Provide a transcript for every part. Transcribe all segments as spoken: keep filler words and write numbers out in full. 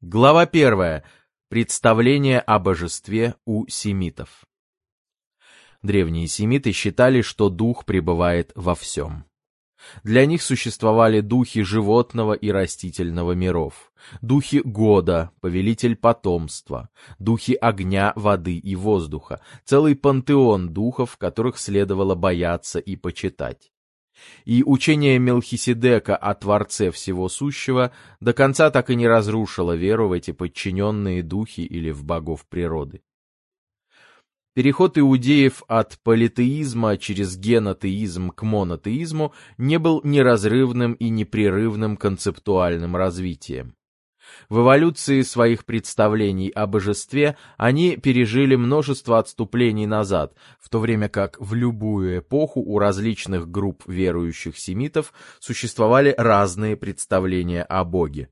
Глава первая. Представление о божестве у семитов. Древние семиты считали, что дух пребывает во всем. Для них существовали духи животного и растительного миров, духи года, повелитель потомства, духи огня, воды и воздуха, целый пантеон духов, которых следовало бояться и почитать. И учение Мелхиседека о Творце всего сущего до конца так и не разрушило веру в эти подчиненные духи или в богов природы. Переход иудеев от политеизма через генотеизм к монотеизму не был неразрывным и непрерывным концептуальным развитием. В эволюции своих представлений о божестве они пережили множество отступлений назад, в то время как в любую эпоху у различных групп верующих семитов существовали разные представления о Боге.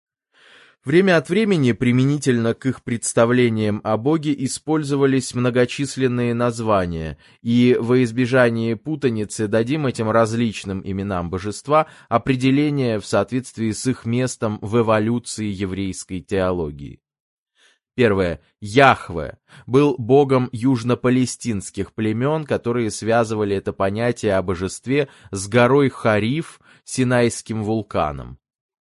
Время от времени применительно к их представлениям о Боге использовались многочисленные названия, и во избежание путаницы дадим этим различным именам божества определение в соответствии с их местом в эволюции еврейской теологии. Первое. Яхве был богом южно-палестинских племен, которые связывали это понятие о божестве с горой Хариф, Синайским вулканом.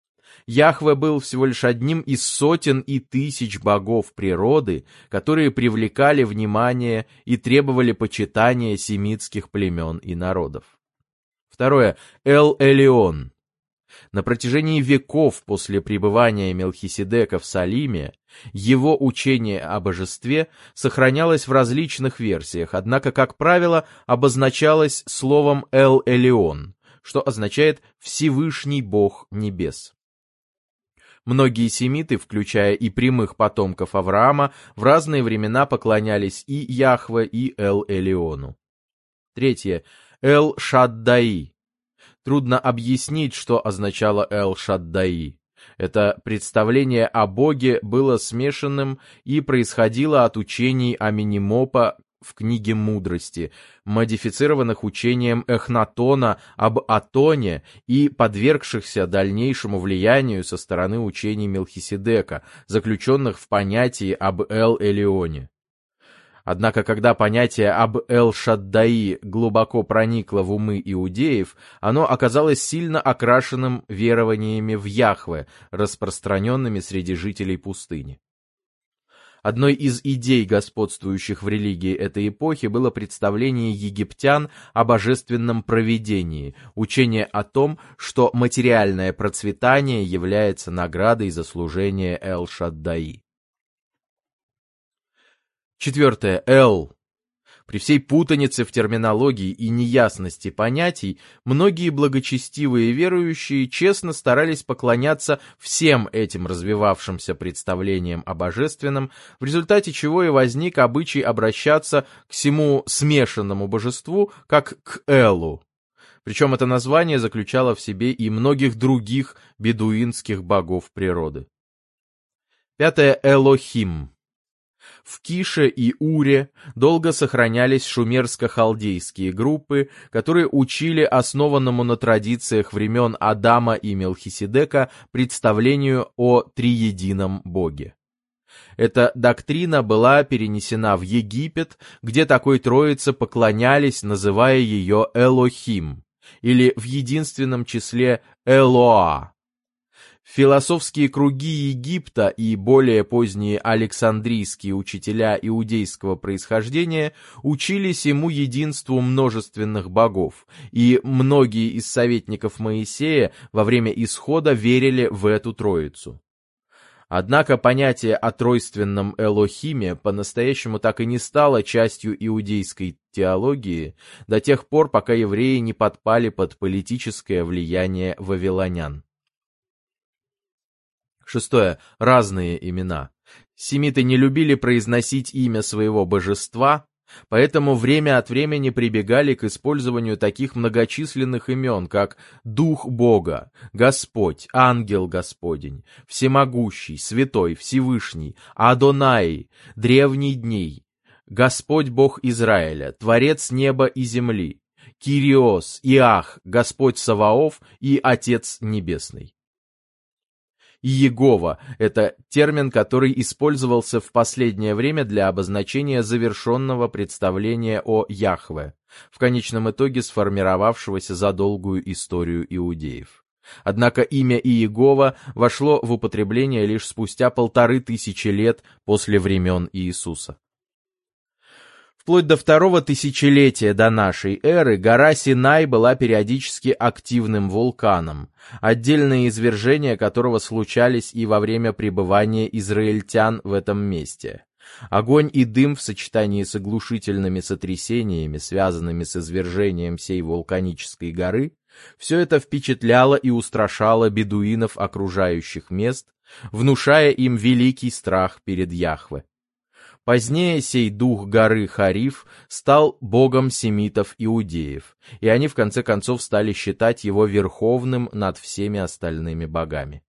Яхве был всего лишь одним из сотен и тысяч богов природы, которые привлекали внимание и требовали почитания семитских племен и народов. Второе. Эл-Элион. На протяжении веков после пребывания Мелхиседека в Салиме его учение о божестве сохранялось в различных версиях, однако, как правило, обозначалось словом Эл-Элион, что означает «Всевышний Бог небес». Многие семиты, включая и прямых потомков Авраама, в разные времена поклонялись и Яхве, и Эл-Элиону. Третье. Эл-Шаддаи. Трудно объяснить, что означало Эл-Шаддаи. Это представление о Боге было смешанным и происходило от учений Аменемопа в книге мудрости, модифицированных учением Эхнатона об Атоне и подвергшихся дальнейшему влиянию со стороны учений Мелхиседека, заключенных в понятии об Эл-Элионе. Однако, когда понятие об Эл-Шаддаи глубоко проникло в умы иудеев, оно оказалось сильно окрашенным верованиями в Яхве, распространенными среди жителей пустыни. Одной из идей, господствующих в религии этой эпохи, было представление египтян о божественном провидении, учение о том, что материальное процветание является наградой за служение Эл-Шаддаи. Четвертое. Эл. При всей путанице в терминологии и неясности понятий, многие благочестивые верующие честно старались поклоняться всем этим развивавшимся представлениям о божественном, в результате чего и возник обычай обращаться к всему смешанному божеству как к Элу. Причем это название заключало в себе и многих других бедуинских богов природы. Пятое. Элохим. В Кише и Уре долго сохранялись шумерско-халдейские группы, которые учили основанному на традициях времен Адама и Мелхиседека представлению о триедином Боге. Эта доктрина была перенесена в Египет, где такой троице поклонялись, называя ее Элохим, или в единственном числе Элоа. Философские круги Египта и более поздние александрийские учителя иудейского происхождения учились ему единству множественных богов, и многие из советников Моисея во время исхода верили в эту троицу. Однако понятие о тройственном Элохиме по-настоящему так и не стало частью иудейской теологии до тех пор, пока евреи не подпали под политическое влияние вавилонян. Шестое. Разные имена. Семиты не любили произносить имя своего божества, поэтому время от времени прибегали к использованию таких многочисленных имен, как Дух Бога, Господь, Ангел Господень, Всемогущий, Святой, Всевышний, Адонай, Древний дней, Господь Бог Израиля, Творец неба и земли, Кириос, Иах, Господь Саваоф и Отец Небесный. Иегова — это термин, который использовался в последнее время для обозначения завершенного представления о Яхве, в конечном итоге сформировавшегося за долгую историю иудеев. Однако имя Иегова вошло в употребление лишь спустя полторы тысячи лет после времен Иисуса. Вплоть до второго тысячелетия до нашей эры гора Синай была периодически активным вулканом, отдельные извержения которого случались и во время пребывания израильтян в этом месте. Огонь и дым в сочетании с оглушительными сотрясениями, связанными с извержением сей вулканической горы, все это впечатляло и устрашало бедуинов окружающих мест, внушая им великий страх перед Яхве. Позднее сей дух горы Хариф стал богом семитов-иудеев, и они в конце концов стали считать его верховным над всеми остальными богами.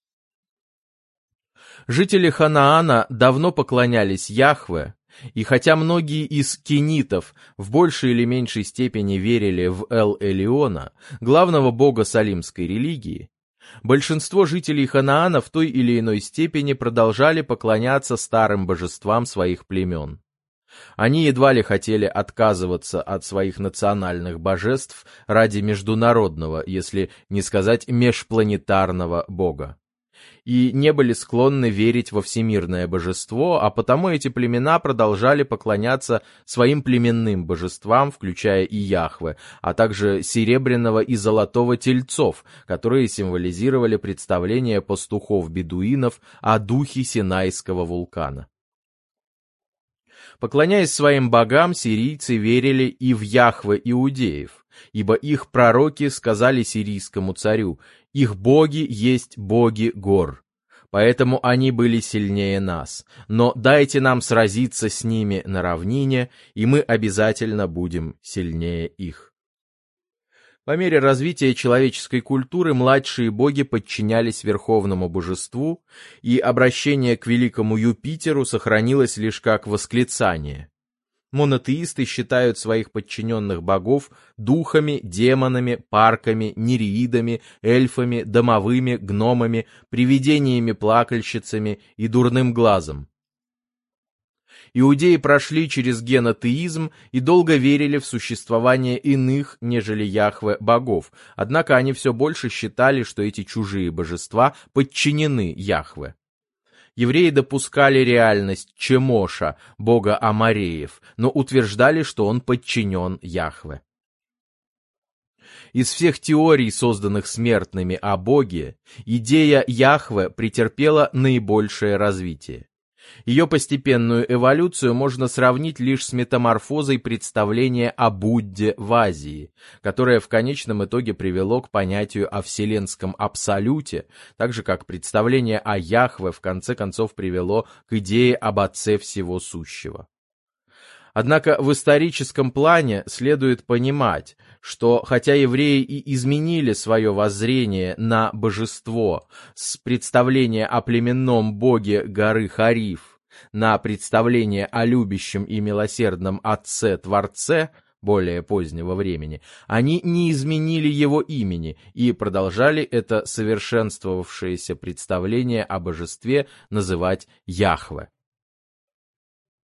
Жители Ханаана давно поклонялись Яхве, и хотя многие из кенитов в большей или меньшей степени верили в Эл-Элиона, главного бога салимской религии, большинство жителей Ханаана в той или иной степени продолжали поклоняться старым божествам своих племен. Они едва ли хотели отказываться от своих национальных божеств ради международного, если не сказать межпланетарного бога, и не были склонны верить во всемирное божество, а потому эти племена продолжали поклоняться своим племенным божествам, включая и Яхве, а также серебряного и золотого тельцов, которые символизировали представление пастухов-бедуинов о духе Синайского вулкана. Поклоняясь своим богам, сирийцы верили и в Яхве иудеев, ибо их пророки сказали сирийскому царю: «Их боги есть боги гор, поэтому они были сильнее нас, но дайте нам сразиться с ними на равнине, и мы обязательно будем сильнее их». По мере развития человеческой культуры младшие боги подчинялись верховному божеству, и обращение к великому Юпитеру сохранилось лишь как восклицание. Монотеисты считают своих подчиненных богов духами, демонами, парками, нереидами, эльфами, домовыми, гномами, привидениями-плакальщицами и дурным глазом. Иудеи прошли через генотеизм и долго верили в существование иных, нежели Яхве, богов, однако они все больше считали, что эти чужие божества подчинены Яхве. Евреи допускали реальность Чемоша, бога амореев, но утверждали, что он подчинен Яхве. Из всех теорий, созданных смертными о Боге, идея Яхве претерпела наибольшее развитие. Ее постепенную эволюцию можно сравнить лишь с метаморфозой представления о Будде в Азии, которое в конечном итоге привело к понятию о вселенском абсолюте, так же как представление о Яхве в конце концов привело к идее об Отце всего сущего. Однако в историческом плане следует понимать, что хотя евреи и изменили свое воззрение на божество с представления о племенном боге горы Хариф на представление о любящем и милосердном Отце-Творце более позднего времени, они не изменили его имени и продолжали это совершенствовавшееся представление о божестве называть Яхве.